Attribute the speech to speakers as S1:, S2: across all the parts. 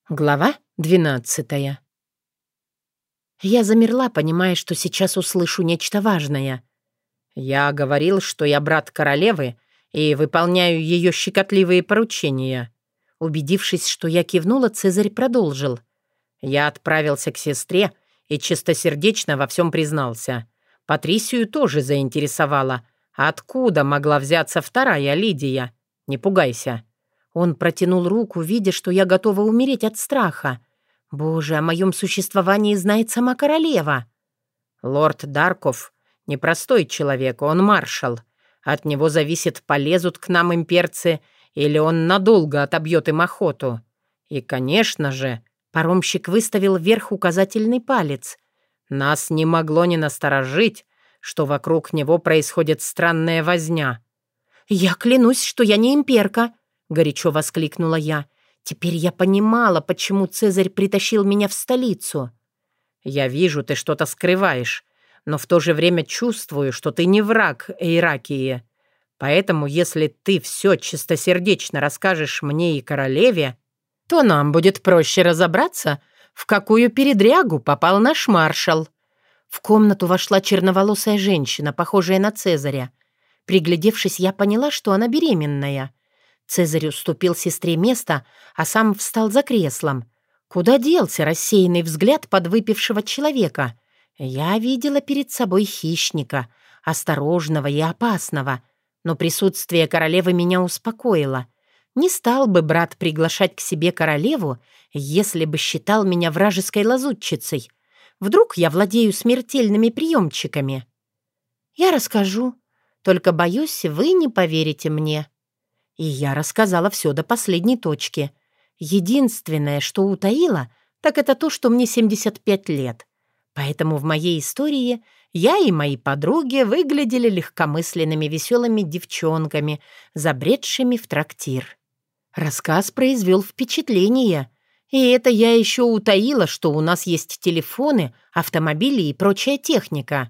S1: Глава 12. Я замерла, понимая, что сейчас услышу нечто важное. Я говорил, что я брат королевы и выполняю ее щекотливые поручения. Убедившись, что я кивнула, Цезарь продолжил. Я отправился к сестре и чистосердечно во всем признался. Патрисию тоже заинтересовало. Откуда могла взяться вторая Лидия? Не пугайся. Он протянул руку, видя, что я готова умереть от страха. Боже, о моем существовании знает сама королева. Лорд Дарков — непростой человек, он маршал. От него зависит, полезут к нам имперцы, или он надолго отобьет им охоту. И, конечно же, паромщик выставил вверх указательный палец. Нас не могло не насторожить, что вокруг него происходит странная возня. «Я клянусь, что я не имперка!» — горячо воскликнула я. Теперь я понимала, почему Цезарь притащил меня в столицу. «Я вижу, ты что-то скрываешь, но в то же время чувствую, что ты не враг Эйракии. Поэтому, если ты все чистосердечно расскажешь мне и королеве, то нам будет проще разобраться, в какую передрягу попал наш маршал». В комнату вошла черноволосая женщина, похожая на Цезаря. Приглядевшись, я поняла, что она беременная. Цезарь уступил сестре место, а сам встал за креслом. Куда делся рассеянный взгляд подвыпившего человека? Я видела перед собой хищника, осторожного и опасного, но присутствие королевы меня успокоило. Не стал бы брат приглашать к себе королеву, если бы считал меня вражеской лазутчицей. Вдруг я владею смертельными приемчиками? Я расскажу, только, боюсь, вы не поверите мне. И я рассказала все до последней точки. Единственное, что утаила, так это то, что мне 75 лет. Поэтому в моей истории я и мои подруги выглядели легкомысленными веселыми девчонками, забредшими в трактир. Рассказ произвел впечатление. И это я еще утаила, что у нас есть телефоны, автомобили и прочая техника.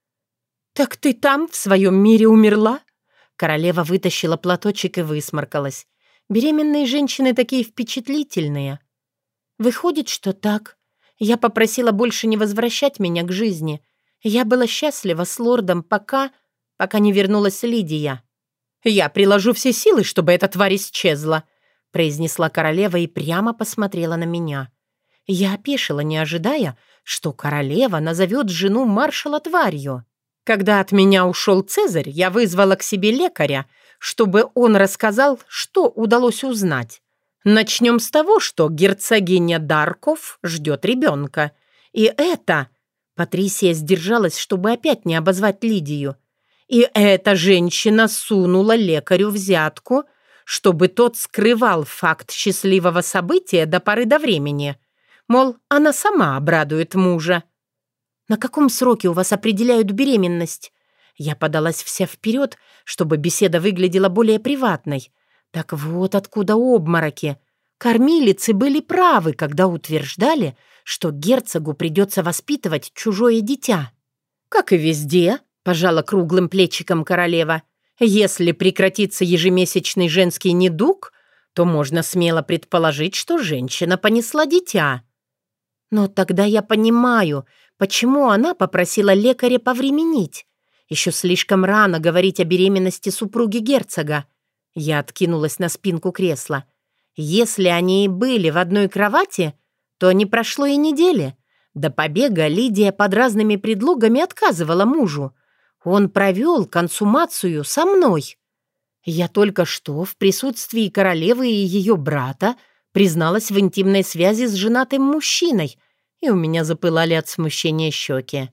S1: «Так ты там, в своем мире, умерла?» Королева вытащила платочек и высморкалась. Беременные женщины такие впечатлительные. Выходит, что так. Я попросила больше не возвращать меня к жизни. Я была счастлива с лордом, пока не вернулась Лидия. «Я приложу все силы, чтобы эта тварь исчезла», произнесла королева и прямо посмотрела на меня. Я опешила, не ожидая, что королева назовет жену маршала тварью. Когда от меня ушел Цезарь, я вызвала к себе лекаря, чтобы он рассказал, что удалось узнать. Начнем с того, что герцогиня Дарков ждет ребенка. И это... Патрисия сдержалась, чтобы опять не обозвать Лидию. И эта женщина сунула лекарю взятку, чтобы тот скрывал факт счастливого события до поры до времени. Мол, она сама обрадует мужа. «На каком сроке у вас определяют беременность?» Я подалась вся вперед, чтобы беседа выглядела более приватной. Так вот откуда обмороки. Кормилицы были правы, когда утверждали, что герцогу придется воспитывать чужое дитя. «Как и везде», — пожала круглым плечиком королева, «если прекратится ежемесячный женский недуг, то можно смело предположить, что женщина понесла дитя». Но тогда я понимаю, почему она попросила лекаря повременить. Еще слишком рано говорить о беременности супруги герцога. Я откинулась на спинку кресла. Если они и были в одной кровати, то не прошло и недели. До побега Лидия под разными предлогами отказывала мужу. Он провел консумацию со мной. Я только что в присутствии королевы и ее брата призналась в интимной связи с женатым мужчиной, и у меня запылали от смущения щеки.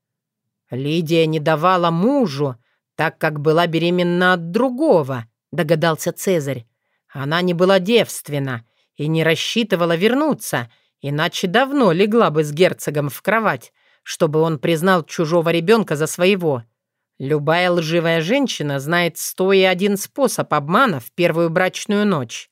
S1: «Лидия не давала мужу, так как была беременна от другого», — догадался Цезарь. «Она не была девственна и не рассчитывала вернуться, иначе давно легла бы с герцогом в кровать, чтобы он признал чужого ребенка за своего. Любая лживая женщина знает 101 способ обмана в первую брачную ночь».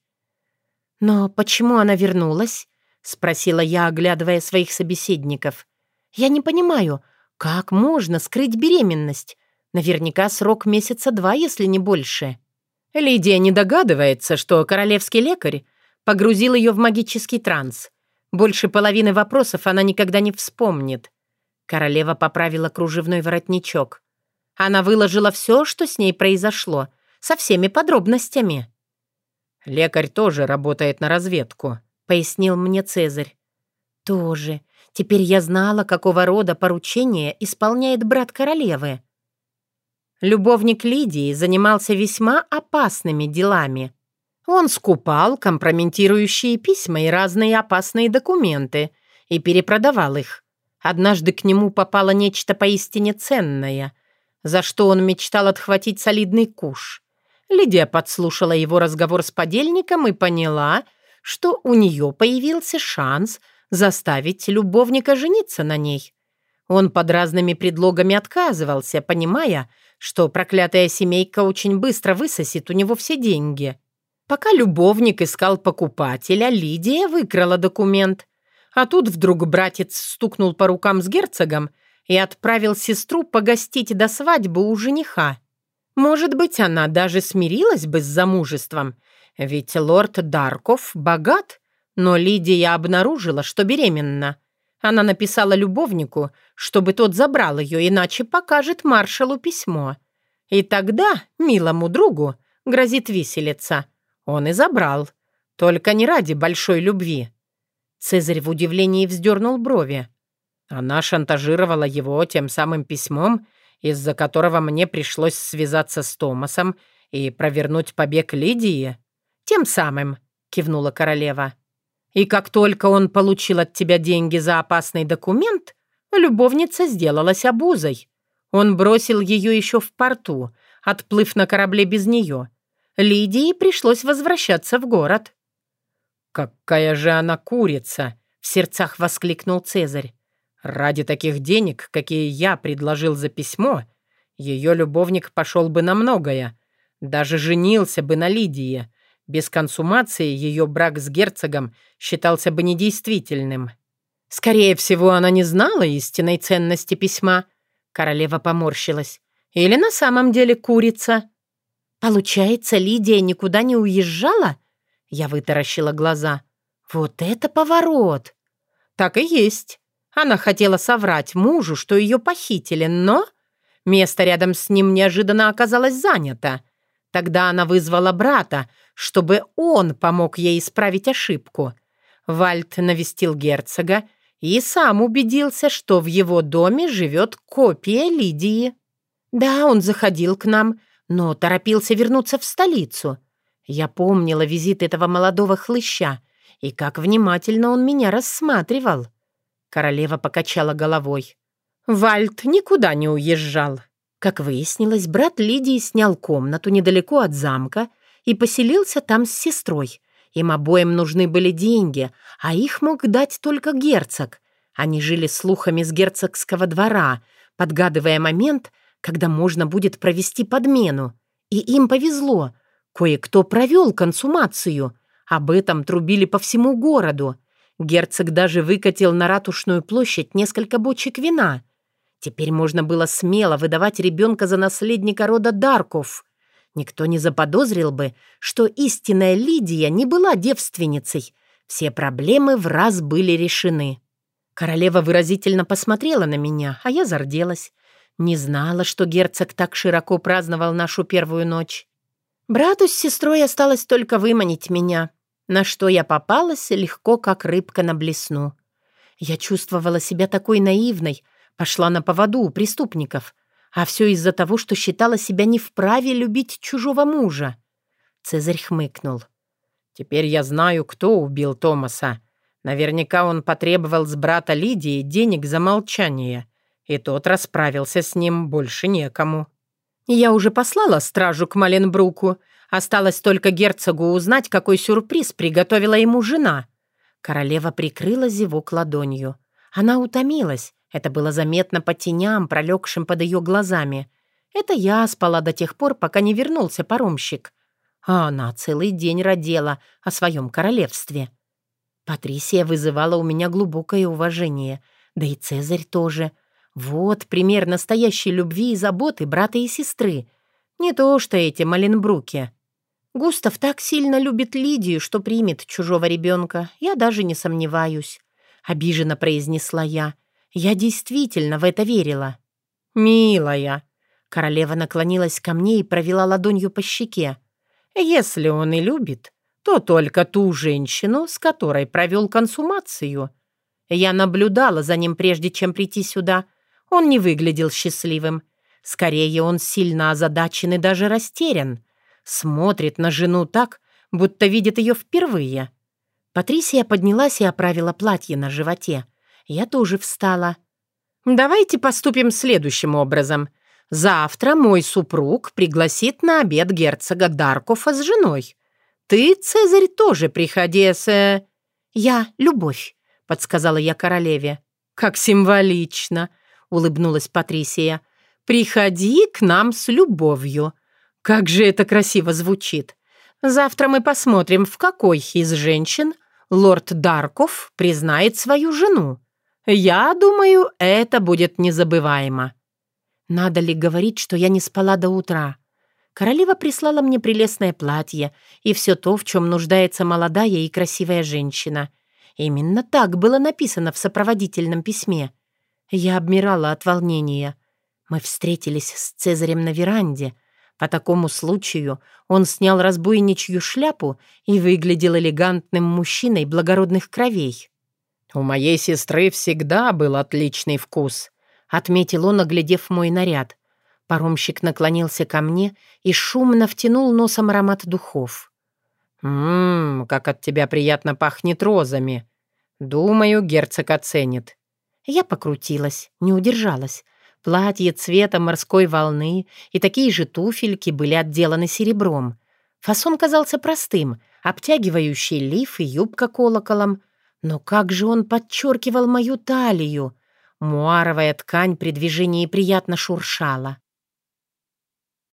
S1: «Но почему она вернулась?» — спросила я, оглядывая своих собеседников. «Я не понимаю, как можно скрыть беременность? Наверняка срок месяца 2, если не больше». Лидия не догадывается, что королевский лекарь погрузил ее в магический транс. Больше половины вопросов она никогда не вспомнит. Королева поправила кружевной воротничок. Она выложила все, что с ней произошло, со всеми подробностями.
S2: «Лекарь тоже работает на разведку», — пояснил мне Цезарь.
S1: «Тоже. Теперь я знала, какого рода поручение исполняет брат королевы». Любовник Лидии занимался весьма опасными делами. Он скупал компрометирующие письма и разные опасные документы и перепродавал их. Однажды к нему попало нечто поистине ценное, за что он мечтал отхватить солидный куш. Лидия подслушала его разговор с подельником и поняла, что у нее появился шанс заставить любовника жениться на ней. Он под разными предлогами отказывался, понимая, что проклятая семейка очень быстро высосет у него все деньги. Пока любовник искал покупателя, Лидия выкрала документ. А тут вдруг братец стукнул по рукам с герцогом и отправил сестру погостить до свадьбы у жениха. Может быть, она даже смирилась бы с замужеством, ведь лорд Дарков богат, но Лидия обнаружила, что беременна. Она написала любовнику, чтобы тот забрал ее, иначе покажет маршалу письмо. И тогда милому другу грозит виселица. Он и забрал. Только не ради большой любви. Цезарь в удивлении вздернул брови. Она шантажировала его тем самым письмом, из-за которого мне пришлось связаться с Томасом и провернуть побег Лидии. «Тем самым», — кивнула королева. «И как только он получил от тебя деньги за опасный документ, любовница сделалась обузой. Он бросил ее еще в порту, отплыв на корабле без нее. Лидии пришлось возвращаться в город».
S2: «Какая же она курица!» —
S1: в сердцах воскликнул Цезарь.
S2: «Ради таких денег, какие я предложил за письмо, ее любовник пошел бы на многое, даже женился бы на Лидии. Без консумации ее брак с герцогом считался бы недействительным».
S1: «Скорее всего, она не знала истинной ценности письма», — королева поморщилась. «Или на самом деле курица?» «Получается, Лидия никуда не уезжала?» Я вытаращила глаза. «Вот это поворот!» «Так и есть. Она хотела соврать мужу, что ее похитили, но место рядом с ним неожиданно оказалось занято. Тогда она вызвала брата, чтобы он помог ей исправить ошибку. Вальт навестил герцога и сам убедился, что в его доме живет копия Лидии. Да, он заходил к нам, но торопился вернуться в столицу. Я помнила визит этого молодого хлыща и как внимательно он меня рассматривал. Королева покачала головой. Вальт никуда не уезжал. Как выяснилось, брат Лидии снял комнату недалеко от замка и поселился там с сестрой. Им обоим нужны были деньги, а их мог дать только герцог. Они жили слухами с герцогского двора, подгадывая момент, когда можно будет провести подмену. И им повезло. Кое-кто провел консумацию. Об этом трубили по всему городу. Герцог даже выкатил на Ратушную площадь несколько бочек вина. Теперь можно было смело выдавать ребенка за наследника рода Дарков. Никто не заподозрил бы, что истинная Лидия не была девственницей. Все проблемы в раз были решены. Королева выразительно посмотрела на меня, а я зарделась. Не знала, что герцог так широко праздновал нашу первую ночь. Брату с сестрой осталось только выманить меня, на что я попалась легко, как рыбка на блесну. Я чувствовала себя такой наивной, пошла на поводу у преступников, а все из-за того, что считала себя не вправе любить чужого мужа. Цезарь хмыкнул.
S2: «Теперь я знаю, кто убил Томаса. Наверняка он потребовал с брата Лидии денег за молчание, и тот расправился с ним, больше некому».
S1: Я уже послала стражу к Маленбруку. Осталось только герцогу узнать, какой сюрприз приготовила ему жена. Королева прикрыла зевок ладонью. Она утомилась. Это было заметно по теням, пролегшим под ее глазами. Это я спала до тех пор, пока не вернулся паромщик. А она целый день родила о своем королевстве. Патрисия вызывала у меня глубокое уважение. Да и Цезарь тоже. Вот пример настоящей любви и заботы брата и сестры. Не то что эти Маленбруки. Густав так сильно любит Лидию, что примет чужого ребенка. Я даже не сомневаюсь. Обиженно произнесла я. Я действительно в это верила. «Милая!» Королева наклонилась ко мне и провела ладонью по щеке. «Если он и любит, то только ту женщину, с которой провел консумацию. Я наблюдала за ним, прежде чем прийти сюда. Он не выглядел счастливым. Скорее, он сильно озадачен и даже растерян. Смотрит на жену так, будто видит ее впервые». Патрисия поднялась и оправила платье на животе. Я тоже встала. «Давайте поступим следующим образом. Завтра мой супруг пригласит на обед герцога Даркофа с женой. Ты, Цезарь, тоже приходи с...» «Я — Любовь», — подсказала я королеве. «Как символично», — улыбнулась Патрисия. «Приходи к нам с любовью». Как же это красиво звучит. Завтра мы посмотрим, в какой из женщин лорд Дарков признает свою жену. Я думаю, это будет незабываемо. Надо ли говорить, что я не спала до утра? Королева прислала мне прелестное платье и все то, в чем нуждается молодая и красивая женщина. Именно так было написано в сопроводительном письме. Я обмирала от волнения. Мы встретились с Цезарем на веранде. По такому случаю он снял разбойничью шляпу и выглядел элегантным мужчиной благородных кровей. «У моей сестры всегда был отличный вкус», — отметил он, оглядев мой наряд. Паромщик наклонился ко мне и шумно втянул носом аромат духов. Как от тебя приятно пахнет розами. Думаю, герцог оценит». Я покрутилась, не удержалась. Платье цвета морской волны и такие же туфельки были отделаны серебром. Фасон казался простым, обтягивающий лиф и юбка колоколом. Но как же он подчеркивал мою талию! Муаровая ткань при движении приятно шуршала.